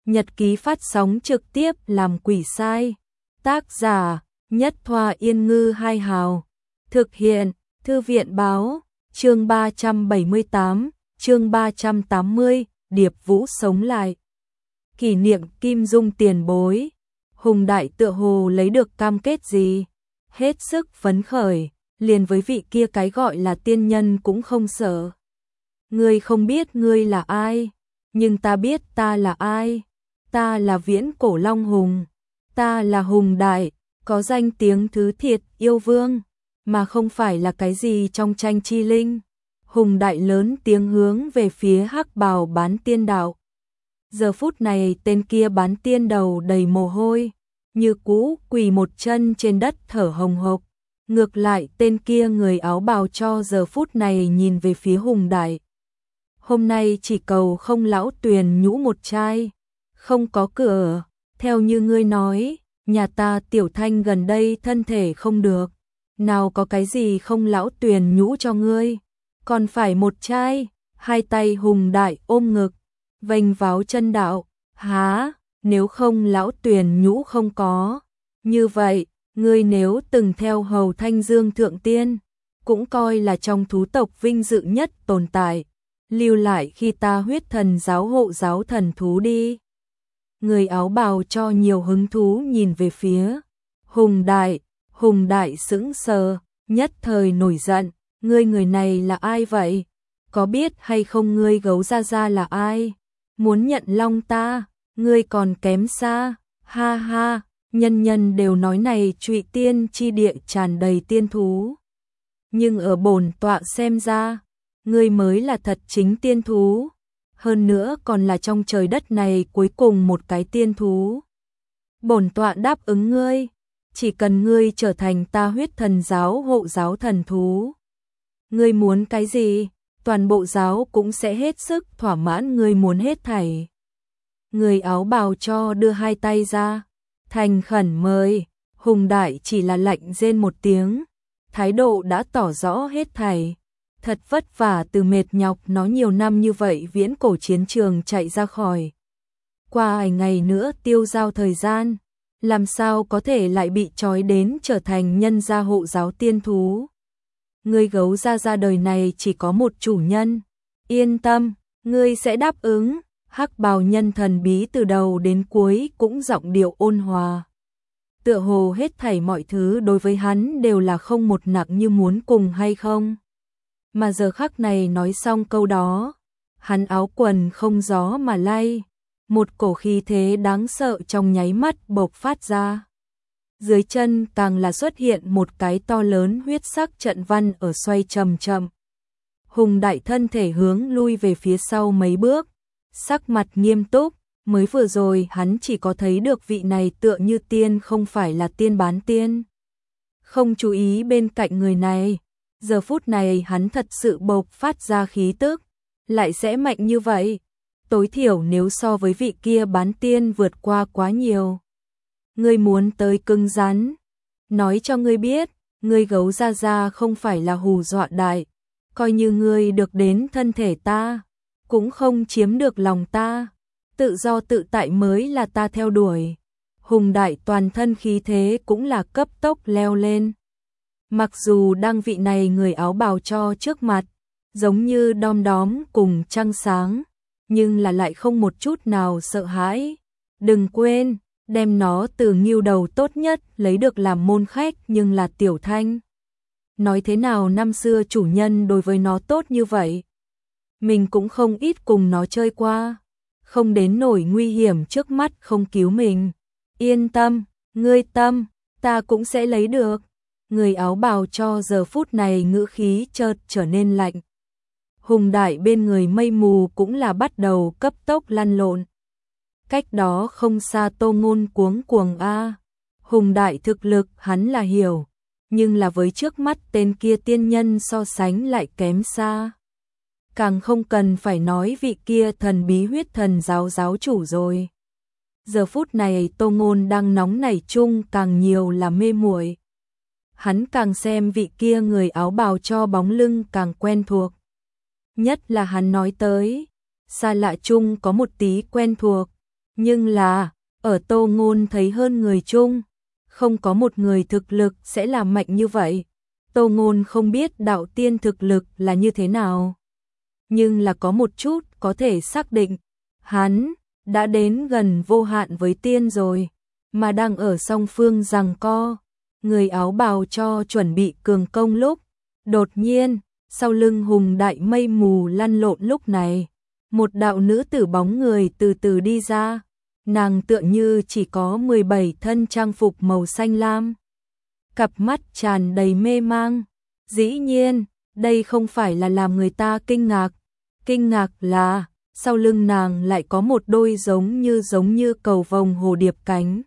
Nhật ký phát sóng trực tiếp làm quỷ sai. Tác giả Nhất Thoa Yên Ngư Hai Hào. Thực hiện Thư viện Báo. Chương 378, chương 380, Điệp Vũ sống lại. Kỷ niệm Kim Dung tiền bối. Hùng Đại tựa hồ lấy được cam kết gì? Hết sức phấn khởi, liền với vị kia cái gọi là tiên nhân cũng không sợ. Ngươi không biết ngươi là ai, nhưng ta biết ta là ai. Ta là Viễn Cổ Long Hùng. Ta là Hùng Đại, có danh tiếng thứ thiệt yêu vương, mà không phải là cái gì trong tranh chi linh. Hùng Đại lớn tiếng hướng về phía hắc bào bán tiên đạo. Giờ phút này tên kia bán tiên đầu đầy mồ hôi, như cũ quỳ một chân trên đất thở hồng hộc. Ngược lại tên kia người áo bào cho giờ phút này nhìn về phía Hùng Đại. Hôm nay chỉ cầu không lão tuyền nhũ một chai, không có cửa, theo như ngươi nói, nhà ta Tiểu Thanh gần đây thân thể không được, nào có cái gì không lão tuyền nhũ cho ngươi, còn phải một chai. Hai tay Hùng Đại ôm ngực, vênh váo chân đạo, há, nếu không lão tuyền nhũ không có. Như vậy, ngươi nếu từng theo hầu Thanh Dương Thượng Tiên, cũng coi là trong thú tộc vinh dự nhất tồn tại, lưu lại khi ta Huyết Thần giáo hộ giáo thần thú đi. Người áo bào cho nhiều hứng thú nhìn về phía Hùng Đại. Hùng Đại sững sờ, nhất thời nổi giận, ngươi người này là ai vậy? Có biết hay không ngươi Gấu Gia Gia là ai? Muốn nhận long ta, ngươi còn kém xa. Ha ha, nhân nhân đều nói này Trụy Tiên chi địa tràn đầy tiên thú, nhưng ở bổn tọa xem ra, ngươi mới là thật chính tiên thú, hơn nữa còn là trong trời đất này cuối cùng một cái tiên thú. Bổn tọa đáp ứng ngươi, chỉ cần ngươi trở thành ta Huyết Thần giáo hộ giáo thần thú, ngươi muốn cái gì, toàn bộ giáo cũng sẽ hết sức thỏa mãn ngươi muốn hết thảy. Người áo bào cho đưa hai tay ra, thành khẩn mời. Hùng Đại chỉ là lạnh rên một tiếng, thái độ đã tỏ rõ hết thảy. Thật vất vả từ mệt nhọc nó nhiều năm như vậy viễn cổ chiến trường chạy ra khỏi. Qua vài ngày nữa tiêu giao thời gian, làm sao có thể lại bị trói đến trở thành nhân gia hộ giáo tiên thú. Ngươi Gấu Gia Gia đời này chỉ có một chủ nhân, yên tâm, ngươi sẽ đáp ứng. Hắc bào nhân thần bí từ đầu đến cuối cũng giọng điệu ôn hòa. Tựa hồ hết thảy mọi thứ đối với hắn đều là không một nặng như muốn cùng hay không. Mà giờ khắc này nói xong câu đó, hắn áo quần không gió mà lay, một cổ khí thế đáng sợ trong nháy mắt bộc phát ra. Dưới chân càng là xuất hiện một cái to lớn huyết sắc trận văn ở xoay chậm chậm. Hùng Đại thân thể hướng lui về phía sau mấy bước, sắc mặt nghiêm túc, mới vừa rồi hắn chỉ có thấy được vị này tựa như tiên không phải là tiên bán tiên. Không chú ý bên cạnh người này, giờ phút này hắn thật sự bộc phát ra khí tức, lại sẽ mạnh như vậy, tối thiểu nếu so với vị kia bán tiên vượt qua quá nhiều. Ngươi muốn tới cứng rắn, nói cho ngươi biết, ngươi Gấu Gia Gia không phải là hù dọa đại, coi như ngươi được đến thân thể ta, cũng không chiếm được lòng ta, tự do tự tại mới là ta theo đuổi. Hùng Đại toàn thân khí thế cũng là cấp tốc leo lên. Mặc dù đang vị này người áo bào cho trước mặt, giống như đom đóm cùng trăng sáng, nhưng là lại không một chút nào sợ hãi. Đừng quên, đem nó từ ngưu đầu tốt nhất lấy được làm môn khách nhưng là Tiểu Thanh. Nói thế nào năm xưa chủ nhân đối với nó tốt như vậy? Mình cũng không ít cùng nó chơi qua, không đến nổi nguy hiểm trước mắt không cứu mình. Yên tâm, ngươi tâm, ta cũng sẽ lấy được. Người áo bào cho giờ phút này ngữ khí chợt trở nên lạnh. Hùng Đại bên người mây mù cũng là bắt đầu cấp tốc lăn lộn. Cách đó không xa Tô Ngôn cuống cuồng a. Hùng Đại thực lực hắn là hiểu, nhưng là với trước mắt tên kia tiên nhân so sánh lại kém xa. Càng không cần phải nói vị kia thần bí Huyết Thần giáo giáo chủ rồi. Giờ phút này Tô Ngôn đang nóng nảy chung càng nhiều là mê muội. Hắn càng xem vị kia người áo bào cho bóng lưng càng quen thuộc. Nhất là hắn nói tới, xa lạ chung có một tí quen thuộc, Nhưng là, ở Tô Ngôn thấy hơn người chung, không có một người thực lực sẽ là mạnh như vậy. Tô Ngôn không biết đạo tiên thực lực là như thế nào, nhưng là có một chút có thể xác định, hắn đã đến gần vô hạn với tiên rồi, mà đang ở song phương giằng co. Người áo bào cho chuẩn bị cường công lúc, đột nhiên, sau lưng Hùng Đại mây mù lăn lộn lúc này, một đạo nữ tử bóng người từ từ đi ra, nàng tựa như chỉ có 17 thân trang phục màu xanh lam. Cặp mắt tràn đầy mê mang, dĩ nhiên, đây không phải là làm người ta kinh ngạc là, sau lưng nàng lại có một đôi giống như cầu vồng hồ điệp cánh.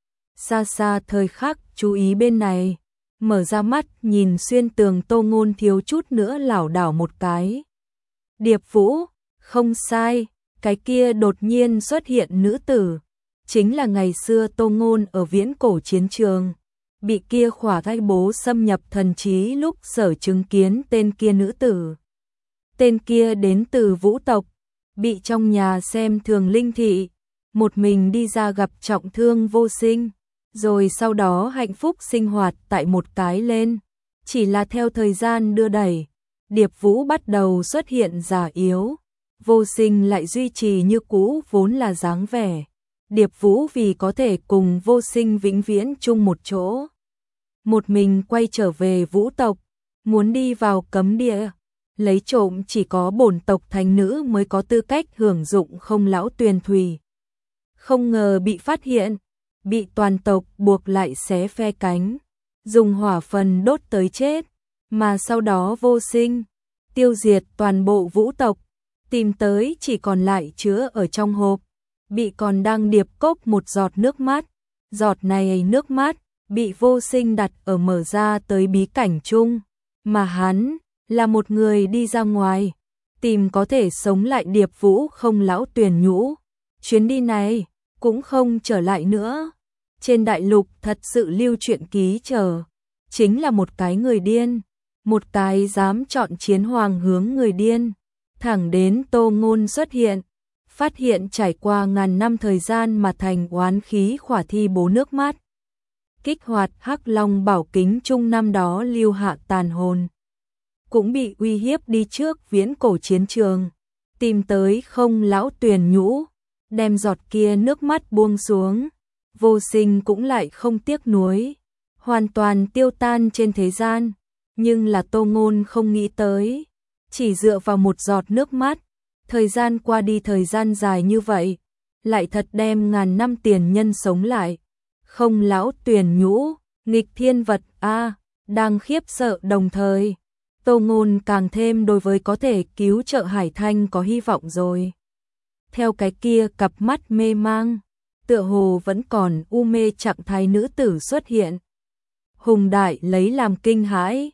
Xa xa thời khắc chú ý bên này, mở ra mắt nhìn xuyên tường Tô Ngôn thiếu chút nữa lảo đảo một cái. Điệp Vũ, không sai, cái kia đột nhiên xuất hiện nữ tử, chính là ngày xưa Tô Ngôn ở viễn cổ chiến trường, bị kia khỏa thai bố xâm nhập thần trí lúc sở chứng kiến tên kia nữ tử. Tên kia đến từ Vũ tộc, bị trong nhà xem thường linh thị, một mình đi ra gặp trọng thương vô sinh, rồi sau đó hạnh phúc sinh hoạt tại một cái lên. Chỉ là theo thời gian đưa đẩy, Điệp Vũ bắt đầu xuất hiện già yếu, vô sinh lại duy trì như cũ vốn là dáng vẻ. Điệp Vũ vì có thể cùng vô sinh vĩnh viễn chung một chỗ, một mình quay trở về Vũ tộc, muốn đi vào cấm địa, lấy trộm chỉ có bổn tộc thánh nữ mới có tư cách hưởng dụng không lão tuyền thủy. Không ngờ bị phát hiện, bị toàn tộc buộc lại xé phe cánh, dùng hỏa phần đốt tới chết, mà sau đó vô sinh, tiêu diệt toàn bộ Vũ tộc, tìm tới chỉ còn lại chứa ở trong hộp, bị còn đang điệp cốc một giọt nước mắt, giọt này nước mắt, bị vô sinh đặt ở mở ra tới bí cảnh chung, mà hắn là một người đi ra ngoài, tìm có thể sống lại Điệp Vũ không lão tuyền nhũ, chuyến đi này cũng không trở lại nữa. Trên đại lục thật sự lưu truyện ký chờ, chính là một cái người điên, một cái dám chọn chiến hoàng hướng người điên, thẳng đến Tô Ngôn xuất hiện, phát hiện trải qua ngàn năm thời gian mà thành oán khí khỏa thi bố nước mắt. Kích hoạt Hắc Long bảo kính chung năm đó lưu hạ tàn hồn, cũng bị uy hiếp đi trước viễn cổ chiến trường, tìm tới không lão tuyền nhũ, đem giọt kia nước mắt buông xuống. Vô sinh cũng lại không tiếc nuối, hoàn toàn tiêu tan trên thế gian, nhưng là Tô Ngôn không nghĩ tới, chỉ dựa vào một giọt nước mắt, thời gian qua đi thời gian dài như vậy, lại thật đem ngàn năm tiền nhân sống lại. Không lão tuyền nhũ, nghịch thiên vật a, đang khiếp sợ đồng thời, Tô Ngôn càng thêm đối với có thể cứu trợ Hải Thanh có hy vọng rồi. Theo cái kia cặp mắt mê mang, tựa hồ vẫn còn u mê trạng thái nữ tử xuất hiện. Hùng Đại lấy làm kinh hãi,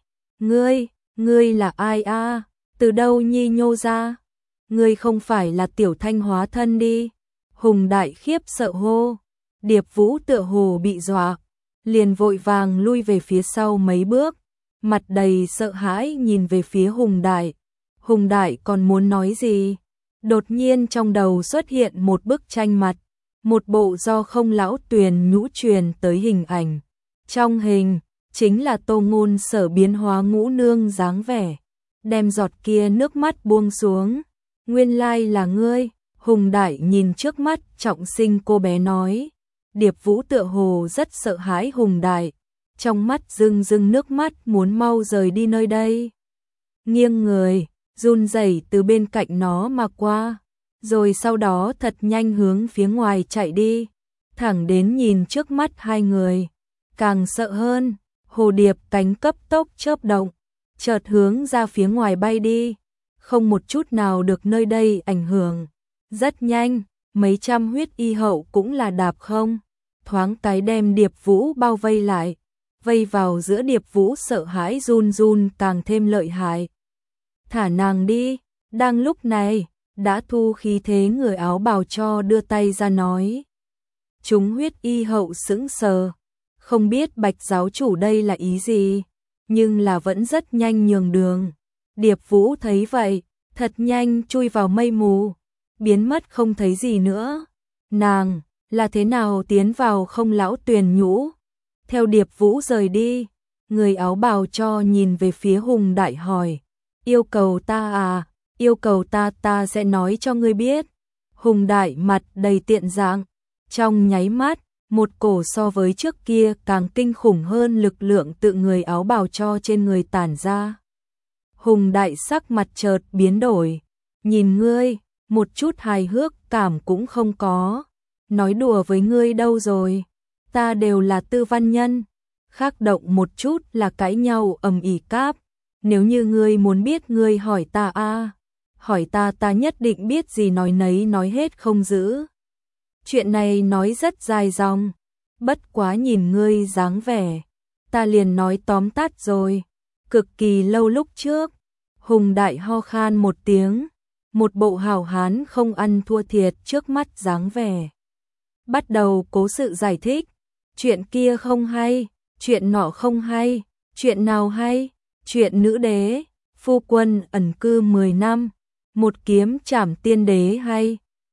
ngươi là ai a? Từ đâu nhi nhô ra? Ngươi không phải là Tiểu Thanh hóa thân đi? Hùng Đại khiếp sợ hô. Điệp Vũ tựa hồ bị dọa, liền vội vàng lui về phía sau mấy bước, mặt đầy sợ hãi nhìn về phía Hùng Đại. Hùng Đại còn muốn nói gì? Đột nhiên trong đầu xuất hiện một bức tranh mặt, một bộ do không lão tuyền nhũ truyền tới hình ảnh. Trong hình, chính là Tô Ngôn sở biến hóa ngũ nương dáng vẻ, đem giọt kia nước mắt buông xuống. Nguyên lai là ngươi. Hùng Đại nhìn trước mắt trọng sinh cô bé nói. Điệp Vũ tựa hồ rất sợ hãi Hùng Đại, trong mắt rưng rưng nước mắt muốn mau rời đi nơi đây. Nghiêng người, run rẩy từ bên cạnh nó mà qua, rồi sau đó thật nhanh hướng phía ngoài chạy đi, thẳng đến nhìn trước mắt hai người, càng sợ hơn, hồ điệp cánh cấp tốc chớp động, chợt hướng ra phía ngoài bay đi, không một chút nào được nơi đây ảnh hưởng. Rất nhanh, mấy trăm huyết y hậu cũng là đạp không, thoáng cái đem Điệp Vũ bao vây lại, vây vào giữa. Điệp Vũ sợ hãi run run càng thêm lợi hại. Thả nàng đi. Đang lúc này, đã thu khí thế người áo bào cho đưa tay ra nói. Chúng huyết y hậu sững sờ, không biết Bạch giáo chủ đây là ý gì, nhưng là vẫn rất nhanh nhường đường. Điệp Vũ thấy vậy, thật nhanh chui vào mây mù, biến mất không thấy gì nữa. Nàng là thế nào tiến vào Không Lão Tuyền Nhũ? Theo Điệp Vũ rời đi, người áo bào cho nhìn về phía Hùng Đại hỏi, yêu cầu ta à? Yêu cầu ta sẽ nói cho ngươi biết. Hùng Đại mặt đầy tiện dạng, trong nháy mắt, một cổ so với trước kia càng kinh khủng hơn lực lượng tự người áo bào cho trên người tản ra. Hùng Đại sắc mặt chợt biến đổi, nhìn ngươi, một chút hài hước cảm cũng không có. Nói đùa với ngươi đâu rồi, ta đều là tư văn nhân, khác động một chút là cãi nhau ầm ĩ cáp. Nếu như ngươi muốn biết ngươi hỏi ta a, hỏi ta nhất định biết gì nói nấy nói hết không giữ. Chuyện này nói rất dài dòng, bất quá nhìn ngươi dáng vẻ, ta liền nói tóm tắt rồi. Cực kỳ lâu lúc trước, Hùng Đại ho khan một tiếng, một bộ hảo hán không ăn thua thiệt trước mắt dáng vẻ. Bắt đầu cố sự giải thích, chuyện kia không hay, chuyện nọ không hay, chuyện nào hay, chuyện nữ đế, phu quân ẩn cư 10 năm, một kiếm trảm tiên đế hay,